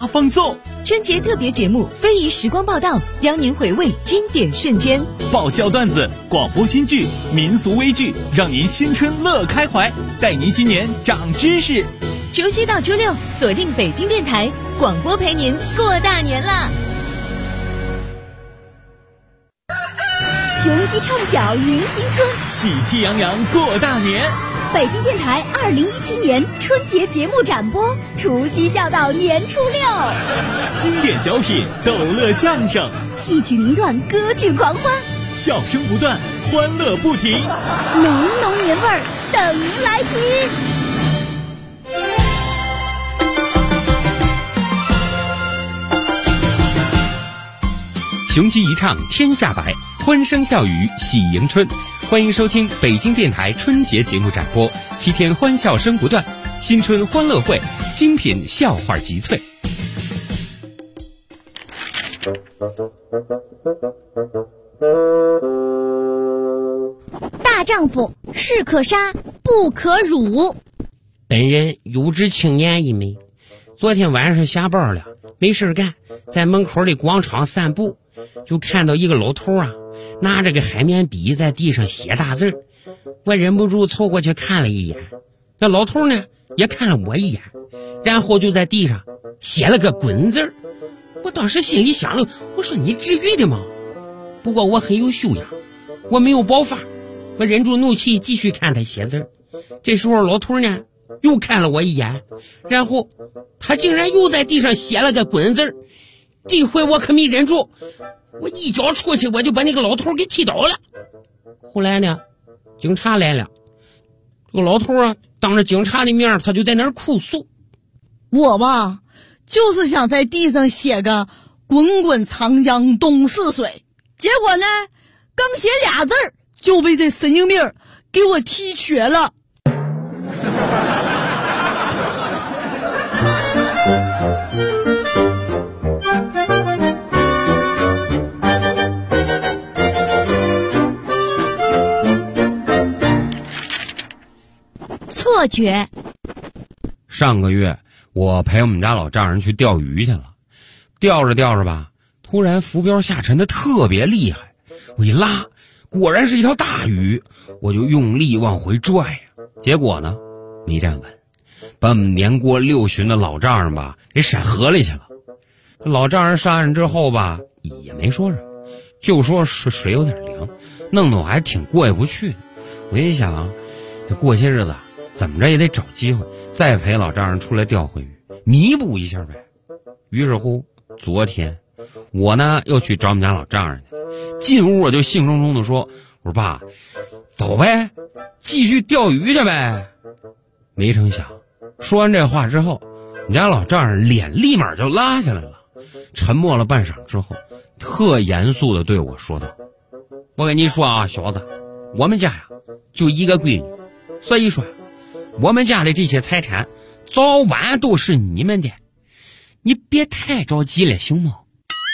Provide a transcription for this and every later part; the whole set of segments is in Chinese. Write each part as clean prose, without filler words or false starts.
放送。 春节特别节目《非遗时光报道》，邀您回味经典瞬间。 爆笑段子、广播新剧、民俗微剧，让您新春乐开怀，带您新年长知识。 除夕到初六，锁定北京电台广播，陪您过大年啦！ 雄鸡唱晓迎新春， 喜气洋洋过大年。 北京电台2017年春节节目展播，除夕笑到年初六。 经典小品、逗乐相声、 戏曲名段、歌剧狂欢， 笑声不断，欢乐不停， 浓浓年味儿等您来听。 雄鸡一唱天下白，欢声笑语喜迎春。欢迎收听北京电台春节节目展播，7天欢笑声不断，新春欢乐会，精品笑话集萃。 大丈夫士可杀不可辱。 本人有志青年一枚，昨天晚上下班了，没事干，在门口的广场散步，就看到一个老头拿着个海绵笔在地上写大字，我忍不住凑过去看了一眼。那老头呢也看了我一眼，然后就在地上写了个滚字。我当时心里想了，我说你至于的吗？不过我很有修养，我没有爆发，我忍住怒气继续看他写字。这时候老头呢又看了我一眼，然后他竟然又在地上写了个滚字。这回我可没忍住，我一脚出去，我就把那个老头给踢倒了。后来呢，警察来了，这个老头当着警察的面，他就在那儿哭诉： 我吧，就是想在地上写个滚滚长江东逝水，结果呢，刚写俩字就被这神经病给我踢瘸了。 错觉。 上个月我陪我们家老丈人去钓鱼去了，钓着钓着吧，突然浮标下沉的特别厉害，我一拉，果然是一条大鱼，我就用力往回拽呀，结果呢没站稳，把我们年过6旬的老丈人吧给闪河里去了。老丈人上岸之后吧也没说什么，就说是水有点凉，弄得我还挺过意不去的。我一想这过些日子怎么着也得找机会再陪老丈人出来钓回鱼，弥补一下呗。于是乎昨天我呢又去找我们家老丈人去，进屋我就兴冲冲的说，我说爸，走呗，继续钓鱼去呗。没成想说完这话之后，我们家老丈人脸立马就拉下来了，沉默了半晌之后，特严肃的对我说道，我跟你说啊，小子，我们家呀就一个闺女，所以说我们家的这些财产早晚都是你们的，你别太着急了，行吗？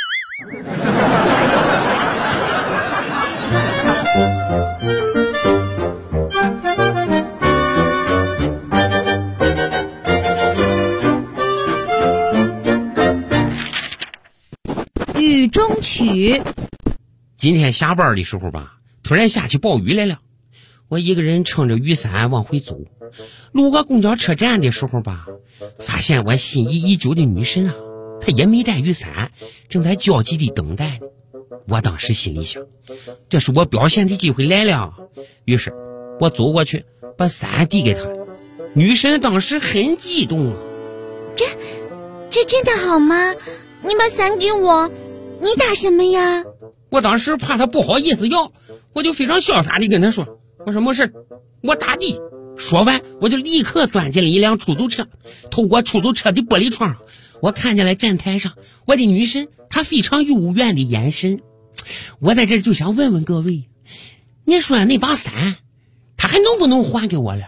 雨中曲。 今天下班的时候吧，突然下起暴雨来了，我一个人撑着雨伞往回走，路过公交车站的时候吧，发现我心仪已久的女神她也没带雨伞，正在焦急地等待呢。我当时心里想，这是我表现的机会来了，于是我走过去把伞递给她。女神当时很激动这真的好吗？你把伞给我，你打什么呀？ 我当时怕她不好意思要，我就非常潇洒地跟她说，我说没事，我打的。说完我就立刻钻进了一辆出租车，透过出租车的玻璃窗，我看见了站台上我的女神她非常幽怨的眼神。我在这就想问问各位，你说那把伞她还能不能还给我了？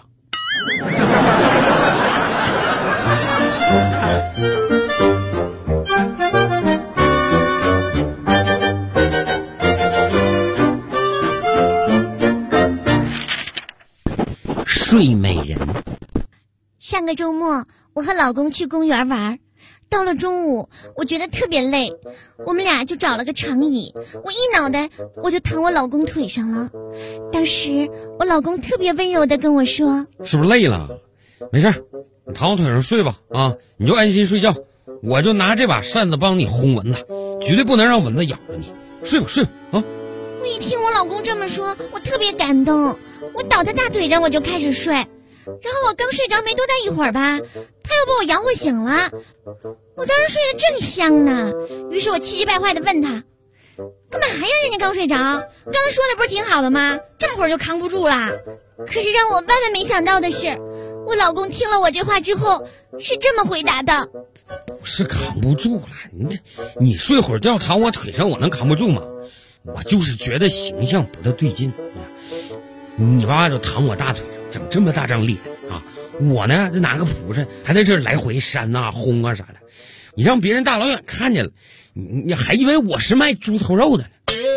睡美人。 上个周末我和老公去公园玩， 到了中午，我觉得特别累，我们俩就找了个长椅，我一脑袋我就躺我老公腿上了。当时我老公特别温柔地跟我说： 是不是累了？没事，你躺我腿上睡吧啊，你就安心睡觉，我就拿这把扇子帮你轰蚊子，绝对不能让蚊子咬着你。睡吧睡吧啊！ 我一听我老公这么说，我特别感动，我倒在大腿上我就开始睡。然后我刚睡着没多大一会儿吧，他又把我摇晃醒了。我当时睡得正香呢，于是我气急败坏地问他：干嘛呀？人家刚睡着，刚才说的不是挺好的吗？这么会儿就扛不住了。可是让我万万没想到的是，我老公听了我这话之后是这么回答的： 不是扛不住了，你睡会儿觉躺我腿上，我能扛不住吗？我就是觉得形象不太对劲。你吧就躺我大腿上，整这么大张脸啊！我呢就拿个蒲扇，还在这来回扇啊轰啊啥的。你让别人大老远看见了，你还以为我是卖猪头肉的呢。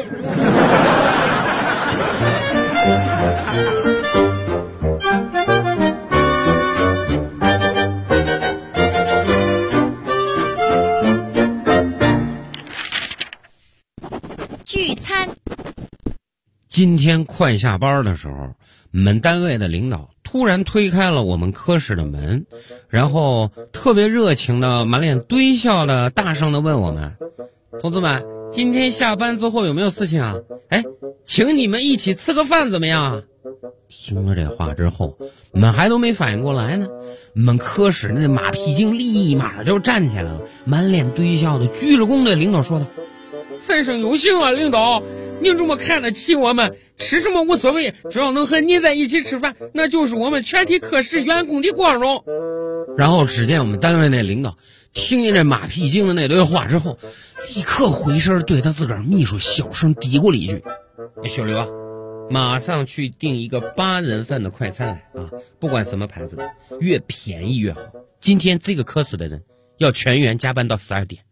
聚餐。 今天快下班的时候，我们单位的领导突然推开了我们科室的门，然后特别热情的、满脸堆笑的、大声的问我们：同志们，今天下班之后有没有事情啊？请你们一起吃个饭怎么样？听了这话之后，我们还都没反应过来呢，我们科室那马屁精立马就站起来了，满脸堆笑的鞠了躬的领导说道：三生有幸啊，领导，您这么看得起我们，吃什么无所谓，只要能和您在一起吃饭，那就是我们全体科室员工的光荣。然后只见我们单位那领导听见这马屁精的那堆话之后，立刻回身对他自个儿秘书小声嘀咕了一句：小刘啊，马上去订一个8人份的快餐来啊，不管什么牌子的，越便宜越好。今天这个科室的人要全员加班到12点。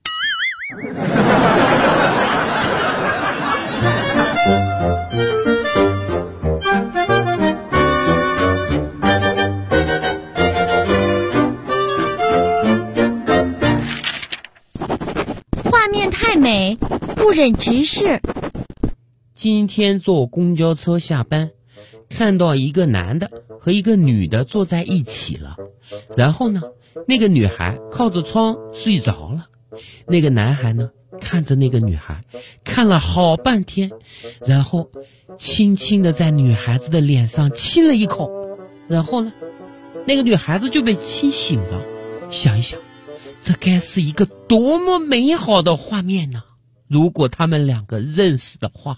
画面太美，不忍直视。 今天坐公交车下班，看到一个男的和一个女的坐在一起了，然后呢，那个女孩靠着窗睡着了，那个男孩呢看着那个女孩看了好半天，然后轻轻地在女孩子的脸上亲了一口，然后呢，那个女孩子就被亲醒了。想一想，这该是一个多么美好的画面呢？如果他们两个认识的话。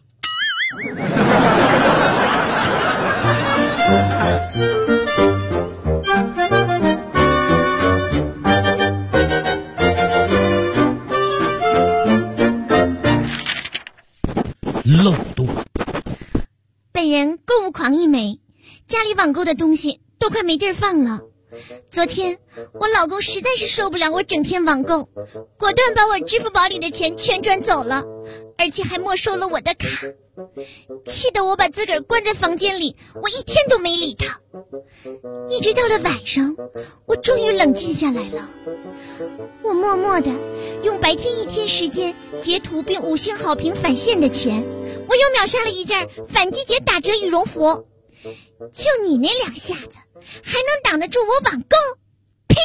漏洞。 本人购物狂一枚，家里网购的东西都快没地儿放了。昨天我老公实在是受不了我整天网购，果断把我支付宝里的钱全转走了，而且还没收了我的卡，气得我把自个儿关在房间里，我一天都没理他。一直到了晚上，我终于冷静下来了。我默默地用白天1天时间截图并5星好评返现的钱，我又秒杀了一件反季节打折羽绒服。就你那2下子，还能挡得住我网购？呸！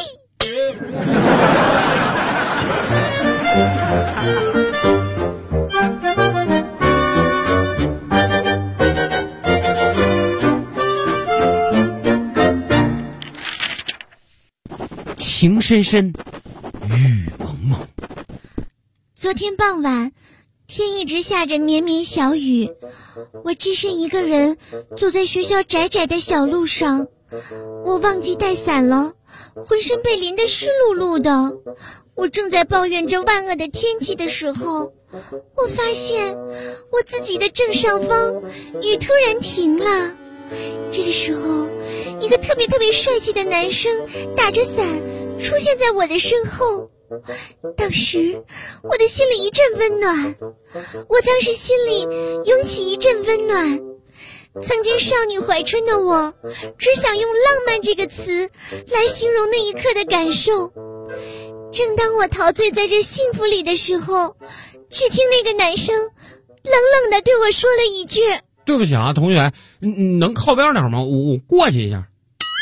情深深，雨蒙蒙。 昨天傍晚，天一直下着绵绵小雨，我只身一个人走在学校窄窄的小路上，我忘记带伞了，浑身被淋得湿漉漉的。我正在抱怨着万恶的天气的时候，我发现我自己的正上方雨突然停了。这个时候，一个特别帅气的男生打着伞出现在我的身后。当时我的心里一阵温暖，我当时心里涌起一阵温暖。曾经少女怀春的我，只想用浪漫这个词来形容那一刻的感受。 正当我陶醉在这幸福里的时候，只听那个男生冷冷地对我说了一句：“ 对不起啊，同学，你能靠边点吗？我过去一下。”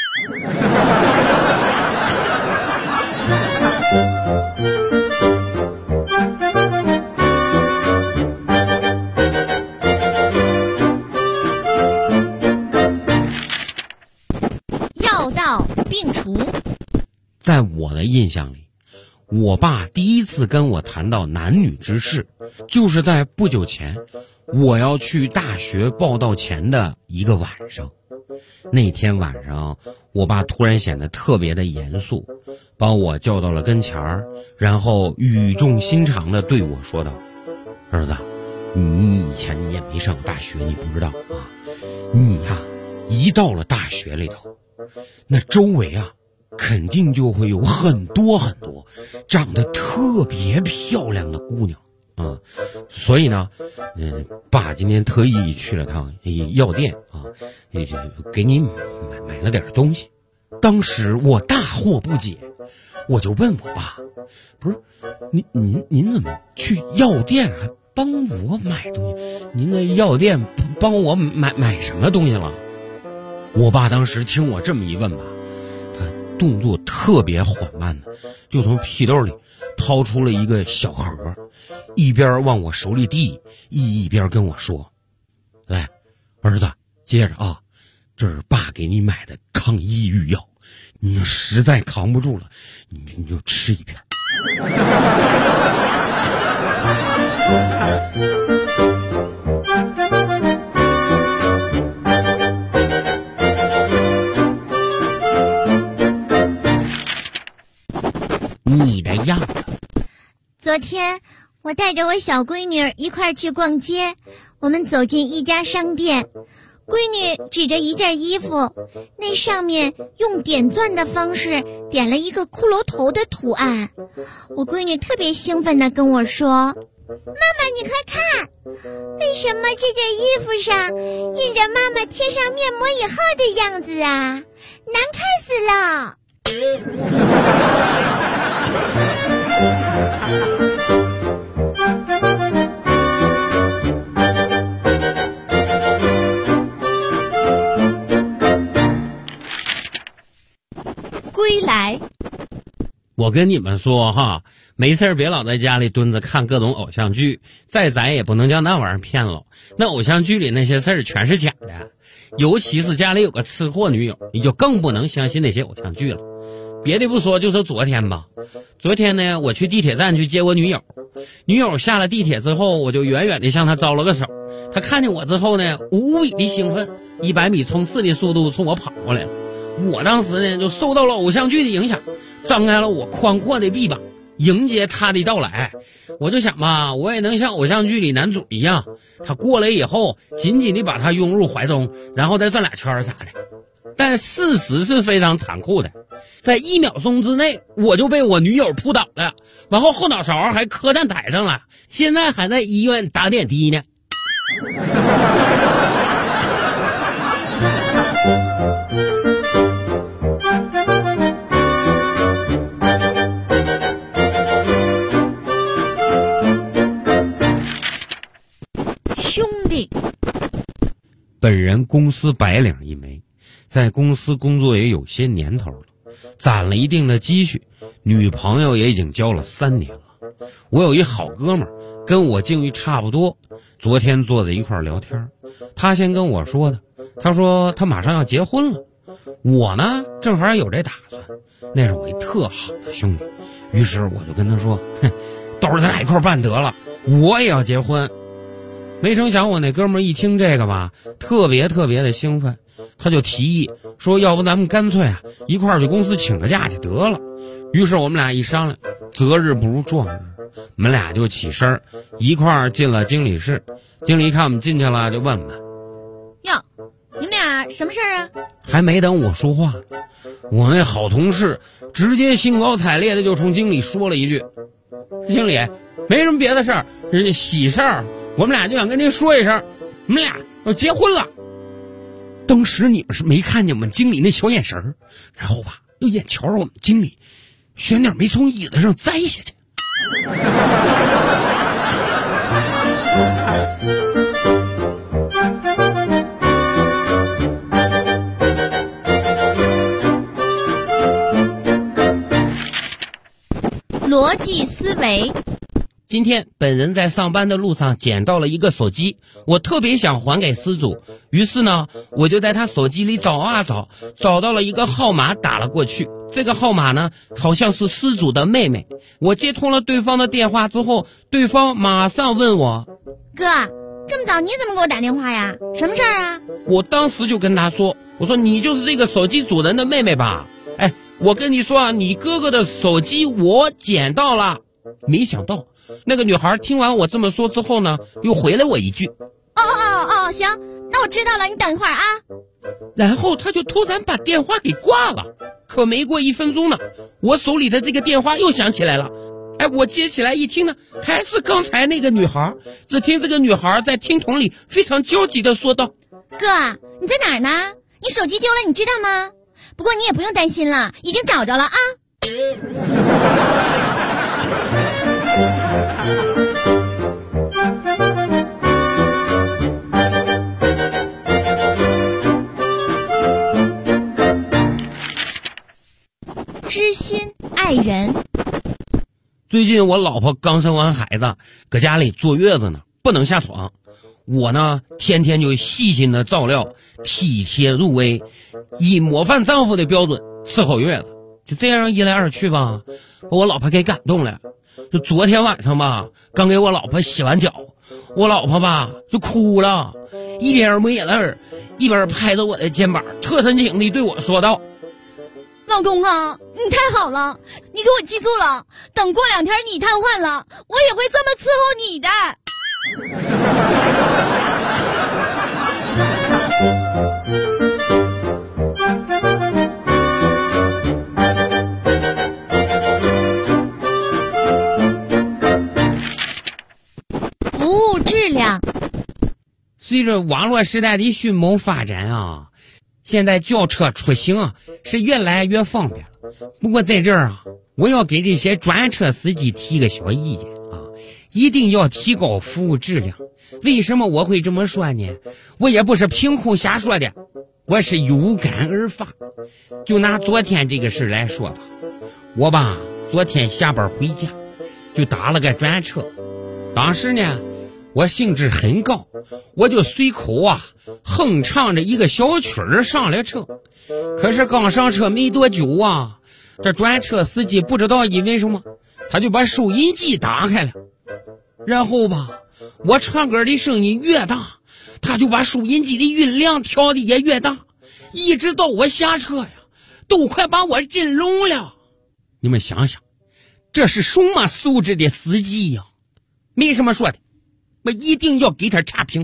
药到病除。 在我的印象里，我爸第一次跟我谈到男女之事，就是在不久前我要去大学报到前的一个晚上。那天晚上，我爸突然显得特别的严肃，把我叫到了跟前儿，然后语重心长地对我说道：“儿子，你以前你也没上过大学，你不知道啊。你呀，一到了大学里头，那周围啊肯定就会有很多很多长得特别漂亮的姑娘啊，所以呢，爸今天特意去了趟药店啊，给你买了点东西。”当时我大惑不解，我就问我爸：“不是，您怎么去药店还帮我买东西？您的药店帮我买什么东西了？”我爸当时听我这么一问吧，他动作特别缓慢的，就从屁兜里掏出了一个小盒，一边往我手里递，一边跟我说：“来，儿子，接着啊，这是爸给你买的抗抑郁药，你要实在扛不住了，你就吃一片。”你的样子。 昨天我带着我小闺女一块儿去逛街，我们走进一家商店，闺女指着一件衣服，那上面用点钻的方式点了一个骷髅头的图案。我闺女特别兴奋地跟我说：“妈妈，你快看，为什么这件衣服上印着妈妈贴上面膜以后的样子啊？难看死了！” 归来。 我跟你们说哈，没事别老在家里蹲着看各种偶像剧，再咱也不能将那玩意儿骗了。那偶像剧里那些事儿全是假的，尤其是家里有个吃货女友，你就更不能相信那些偶像剧了。别的不说，就说昨天吧。昨天呢，我去地铁站去接我女友，女友下了地铁之后，我就远远地向她招了个手。她看见我之后呢，无比的兴奋，100米冲刺的速度冲我跑过来了。我当时呢，就受到了偶像剧的影响，张开了我宽阔的臂膀，迎接她的到来。我就想吧，我也能像偶像剧里男主一样，他过来以后，紧紧地把她拥入怀中，然后再转俩圈啥的。但事实是非常残酷的，在1秒钟之内，我就被我女友扑倒了，然后后脑勺还磕站台上了，现在还在医院打点滴呢。 兄弟， 本人公司白领一枚，在公司工作也有些年头了，攒了一定的积蓄，女朋友也已经交了3年了。我有一好哥们儿，跟我境遇差不多，昨天坐在一块儿聊天，他先跟我说的，他说他马上要结婚了，我呢正好有这打算，那是我一特好的兄弟，于是我就跟他说，到时候咱俩一块儿办得了，我也要结婚。没成想我那哥们儿一听这个吧，特别的兴奋，他就提议说，要不咱们干脆啊一块儿去公司请个假去得了。于是我们俩一商量，择日不如撞日，我们俩就起身一块儿进了经理室。经理一看我们进去了，就问我们：“ 哟，你们俩什么事儿啊？” 还没等我说话，我那好同事直接兴高采烈的就冲经理说了一句：“经理，没什么别的事儿，喜事儿，我们俩就想跟您说一声，我们俩要结婚了。”当时你们是没看见我们经理那小眼神儿，然后吧，又眼瞧着我们经理选点没从椅子上栽下去。 逻辑思维。 今天本人在上班的路上捡到了一个手机，我特别想还给失主，于是呢，我就在他手机里找啊找，找到了一个号码打了过去。这个号码呢，好像是失主的妹妹。我接通了对方的电话之后，对方马上问我： 哥，这么早你怎么给我打电话呀？什么事儿啊？ 我当时就跟他说，我说你就是这个手机主人的妹妹吧？哎，我跟你说啊，你哥哥的手机我捡到了。没想到那个女孩听完我这么说之后呢，又回了我一句： 行，那我知道了，你等一会儿啊。 然后他就突然把电话给挂了。可没过1分钟呢，我手里的这个电话又响起来了。哎，我接起来一听呢，还是刚才那个女孩。只听这个女孩在听筒里非常焦急地说道： 哥，你在哪儿呢？你手机丢了，你知道吗？不过你也不用担心了，已经找着了啊。 知心爱人。 最近我老婆刚生完孩子，搁家里坐月子呢，不能下床。我呢，天天就细心的照料，体贴入微，以模范丈夫的标准伺候月子。就这样一来二去吧，把我老婆给感动了。就昨天晚上吧，刚给我老婆洗完脚，我老婆吧就哭了，一边抹眼泪一边拍着我的肩膀，特深情地对我说道： 老公啊，你太好了，你给我记住了，等过2天你瘫痪了，我也会这么伺候你的。 服务质量。 随着网络时代的迅猛发展啊，现在叫车出行啊是越来越方便了。不过在这儿啊，我要给这些专车司机提个小意见啊，一定要提高服务质量。为什么我会这么说呢？我也不是凭空瞎说的，我是有感而发。就拿昨天这个事来说吧，我吧昨天下班回家就打了个专车，当时呢我兴致很高，我就随口哼唱着一个小曲儿上了车。可是刚上车没多久啊，这专车司机不知道因为什么，他就把收音机打开了。然后吧，我唱歌的声音越大，他就把收音机的音量调的也越大，一直到我下车呀，都快把我震聋了。你们想想，这是什么素质的司机呀？没什么说的，我一定要给他差评。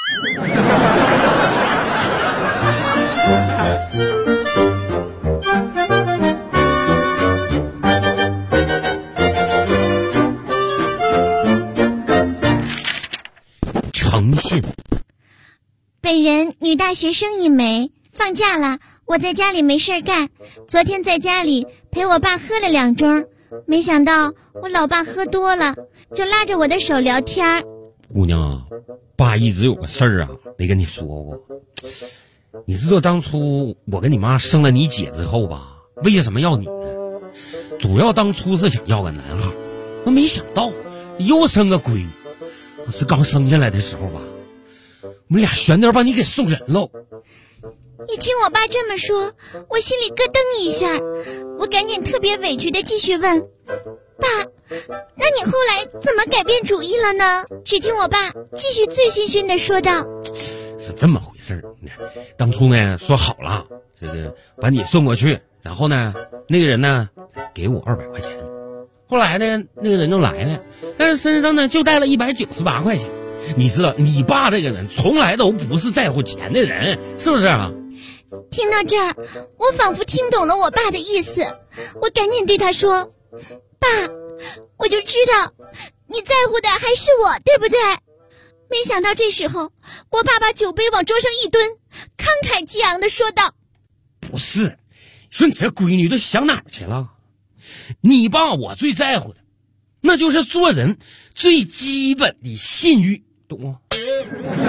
诚信。 本人女大学生一枚，放假了，我在家里没事干。昨天在家里陪我爸喝了2盅，没想到我老爸喝多了，就拉着我的手聊天。 姑娘啊，爸一直有个事儿啊没跟你说过。你知道当初我跟你妈生了你姐之后吧，为什么要你呢？主要当初是想要个男孩，我没想到又生个闺女。是刚生下来的时候吧，我们俩悬点把你给送人了。 一听我爸这么说，我心里咯噔一下，我赶紧特别委屈的继续问爸，那你后来怎么改变主意了呢？只听我爸继续醉醺醺的说道： 是这么回事儿，当初呢说好了，这个把你送过去，然后呢那个人呢给我200块钱。后来呢那个人就来了，但是身上呢就带了198块钱。你知道你爸这个人从来都不是在乎钱的人，是不是啊？ 听到这儿，我仿佛听懂了我爸的意思，我赶紧对他说：爸，我就知道你在乎的还是我，对不对？没想到这时候我爸把酒杯往桌上一蹲，慷慨激昂地说道： 不是，说你这闺女都想哪儿去了？ 你爸我最在乎的，那就是做人最基本的信誉，懂吗？